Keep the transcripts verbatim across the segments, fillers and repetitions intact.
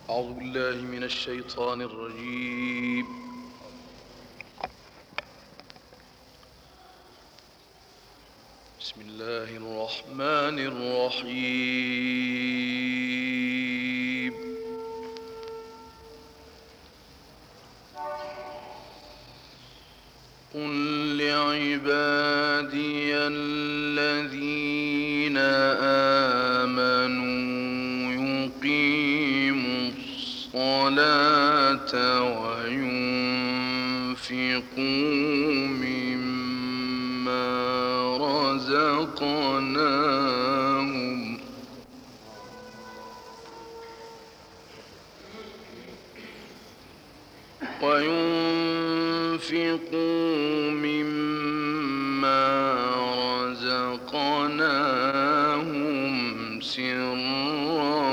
أعوذ بالله من الشيطان الرجيم. بسم الله الرحمن الرحيم. قل لعبادي الذين آمنوا يقيموا الصلاة وينفقوا مما رزقناهم وينفقوا مما رزقناهم سرا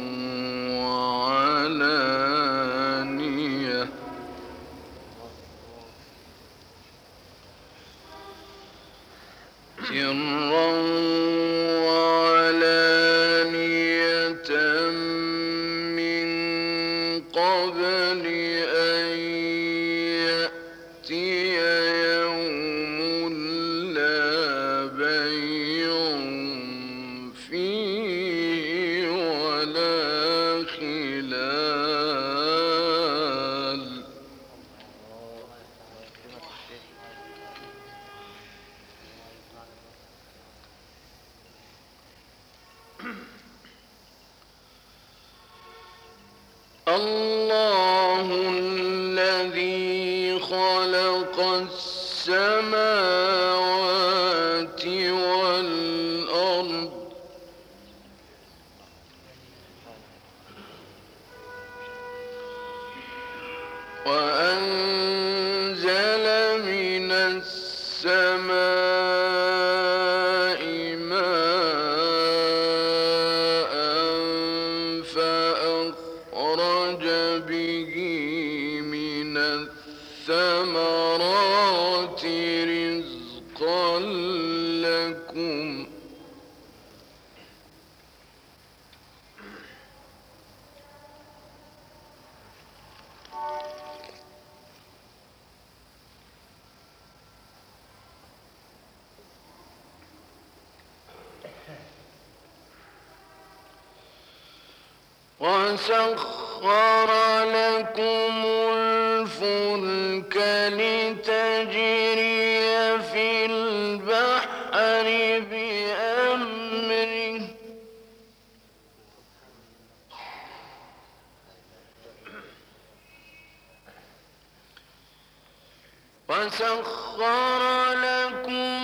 وعلانية سرا وعلانية من قبل أن يأتي يوم لا بيع فيه ولا خلال الله الذي خلق السماوات والأرض وأنزل من السماء ماء فأخرج به من الثمرات رزقا لكم وسخر لكم الفلك لتجري في البحر بأمره وسخر لكم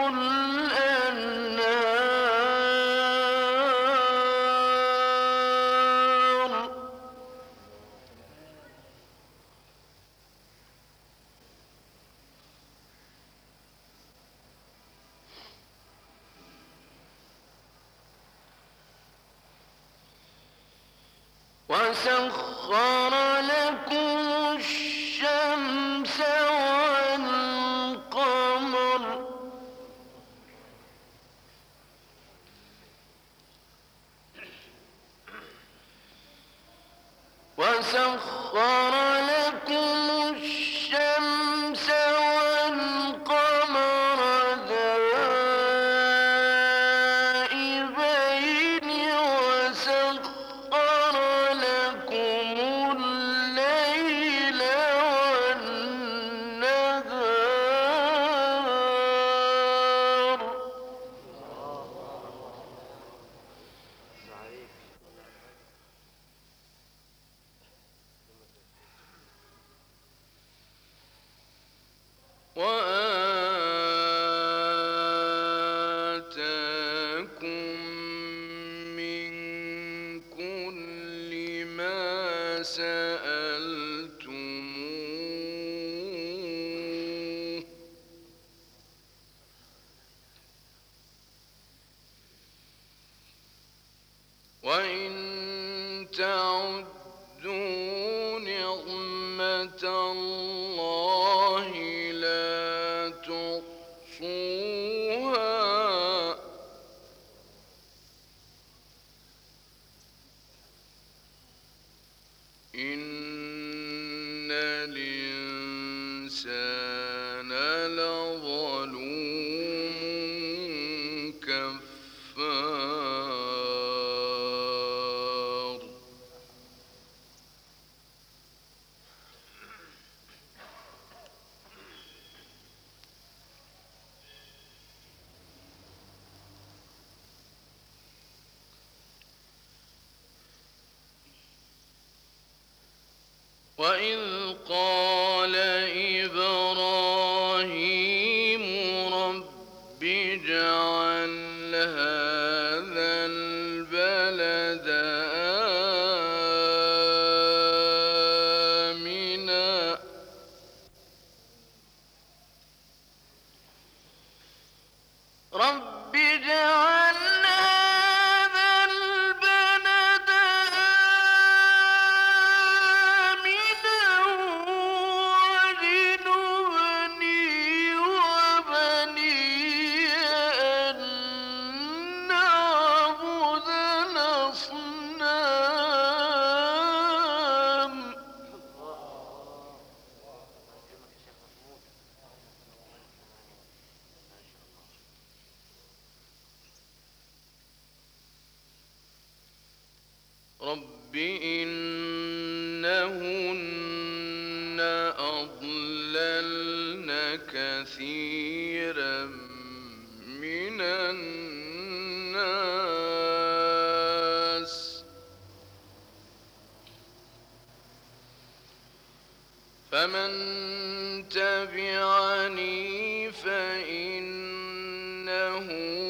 وسخر لكم الشمس والقمر وسخر لكم الشمس والقمر دائبين وسخر لكم الليل والنهار وآتاكم من كل ما سألتموه وإن تعدوا نعمة الله لا تحصوها الإنسان لظلوم كفار وإذ قال إبراهيم رب اجعل هذا البلد آمنا رب اجعل هذا البلد آمنا واجنبني وبني أن نعبد الأصنام رب إنهن أضللن كثيرا من الناس فمن تبعني فإنه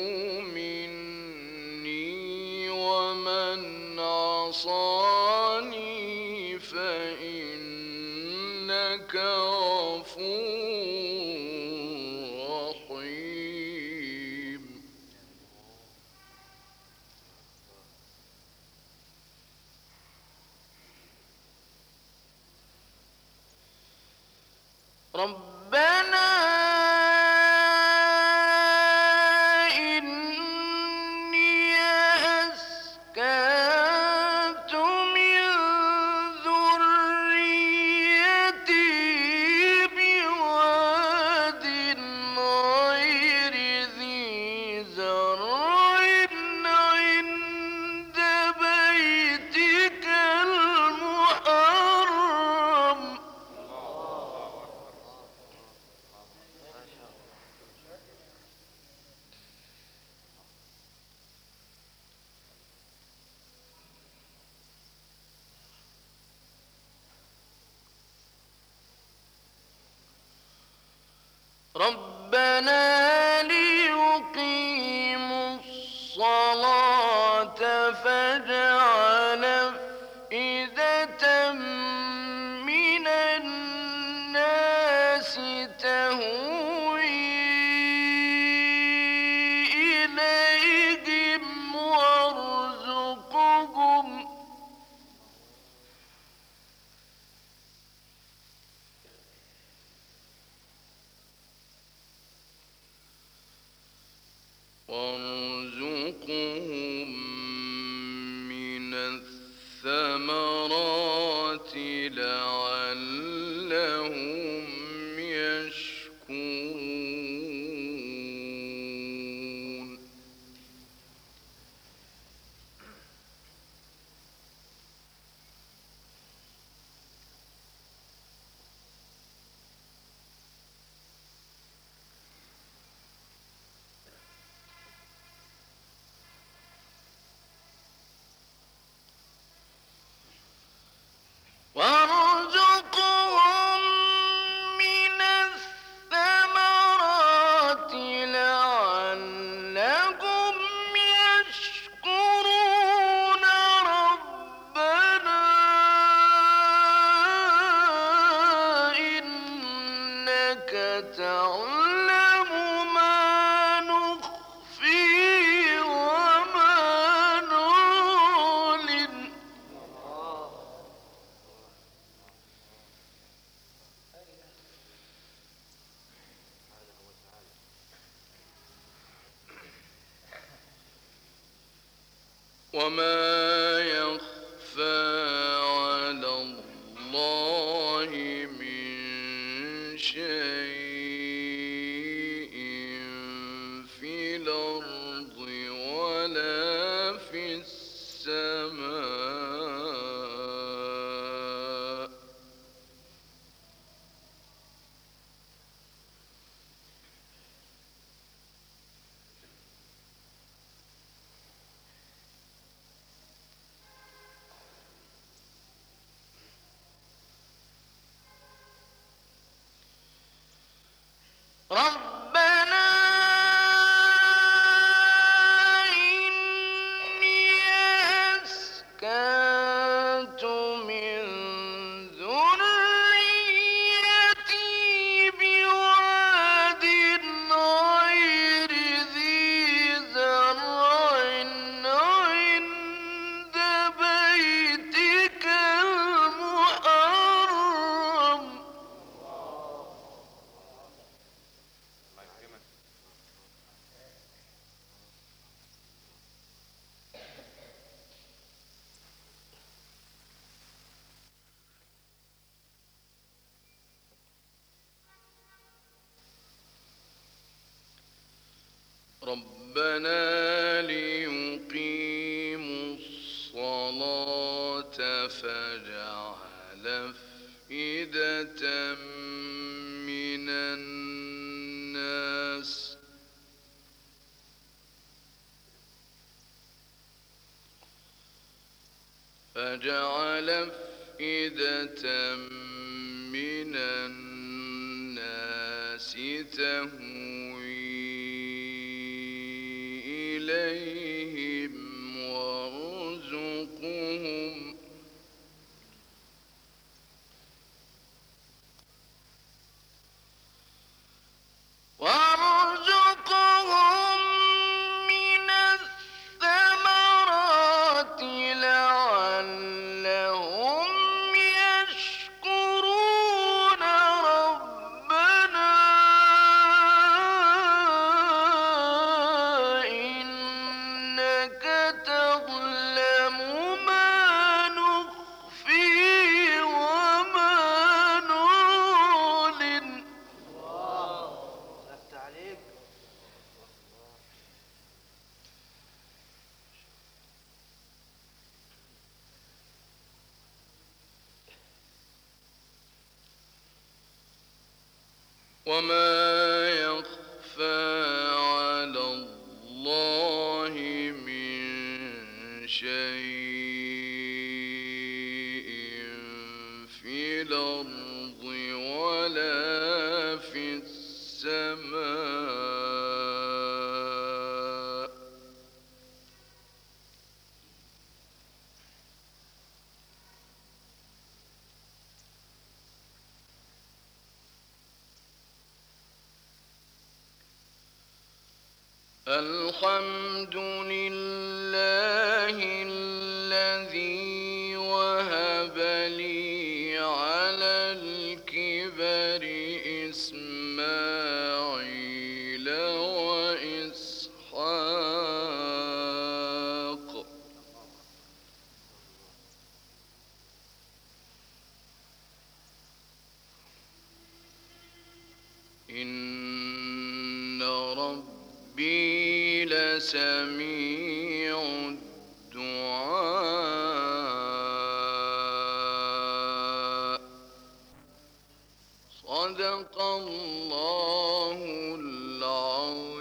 مني ومن عصاني فإنك غفور رحيم ربنا إني أسكنت من ذريتي بواد غير ذي زرع عند بيتك المحرم ربنا ليقيموا الصلاة فاجعل أفئدة من الناس تهوي إليهم وارزقهم وارزقهم من الثمرات لعلهم يشكرون وارزقهم من الثمرات لعلهم يشكرون ربنا إنك تعلم ما نخفي وما نعلن وما يخفى على الله من ربنا ليقيموا الصلاة فاجعل أفئدة من الناس فاجعل أفئدة من الناس تهوي إليهم وارزقهم وارزقهم من الثمرات لعلهم يشكرون ربنا إنك تعلم ما نخفي وما نعلن. وما يخفى على الله من شيء في الأرض ولا في السماء الحمد لله الذي وهب لي على الكبر إسماعيل وإسحاق إن ربي لسميع الدعاء. صدق الله العظيم.